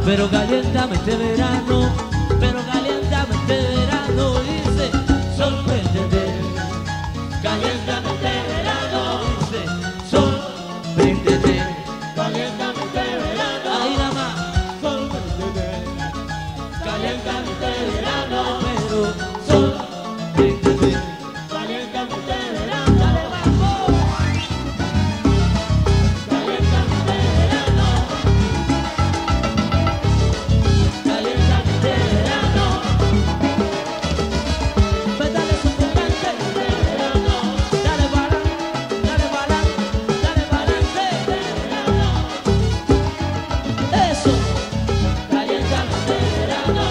pero caliéntame este verano, pero caliéntame este verano, dice, sorpréndete, caliéntame este verano, dice, sorpréndete, caliéntame este verano, ahí nada más, sorpréndete, caliéntame este verano, pero sorpréndete, caliéntame este verano, dale vamos, caliéntame este verano, caliéntame este verano, pues dale su picante este verano, dale para adelante, dale para adelante este verano, eso, caliéntame este verano.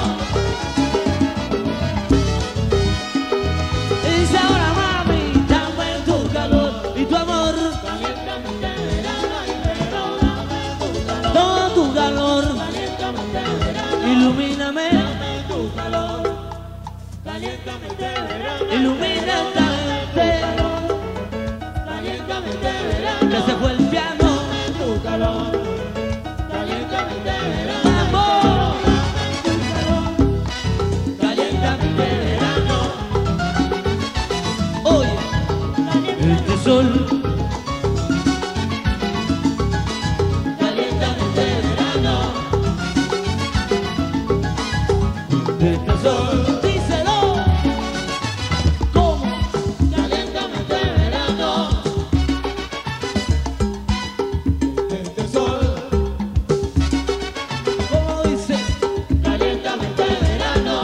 Y dice ahora mami, dame tu calor y tu amor, caliéntame este verano, ay, pero dame tu calor, todo tu calor, caliéntame este verano, ilumíname, dame tu calor, caliéntame este verano, ilumina esta mente, caliéntame este verano, que se fue el piano, dame tu calor, caliéntame este verano, vamos, dame tu calor, caliéntame este verano. Oye, este sol, caliéntame este verano, este sol, díselo, ¿cómo? Caliéntame este verano, este sol, ¿cómo dice? Caliéntame este verano.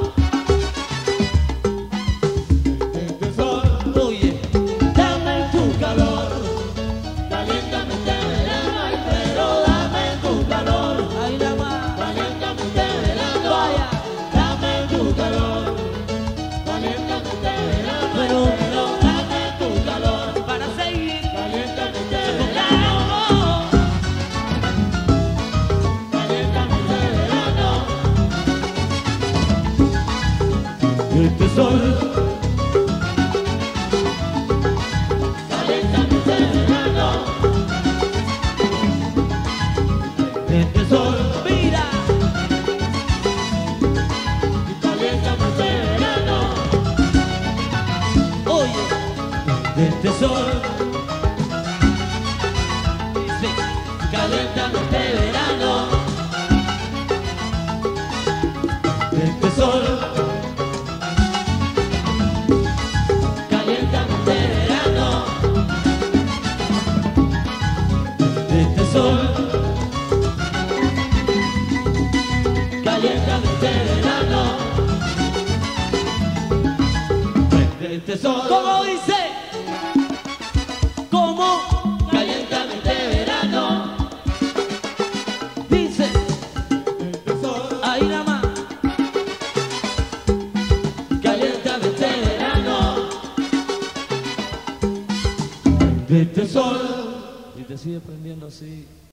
Este sol, oye, dame tu calor, caliéntame este verano, ay, pero dame tu calor, ahí nada más, caliéntame este verano, vaya, dame tu calor, caliéntame este verano, pero dame tu calor, para seguir, caliéntame este verano, caliéntame este verano, este sol. Caliéntame este verano, este sol, mira, y caliéntame este verano, oye, este sol, dice, caliéntame este verano, este sol, caliéntame este verano, este sol, caliéntame este verano, este sol, ¿cómo dice? ¿Cómo? Caliéntame este verano, dice, este sol, ahí nada más, caliéntame este verano, este sol, y te sigue prendiendo así.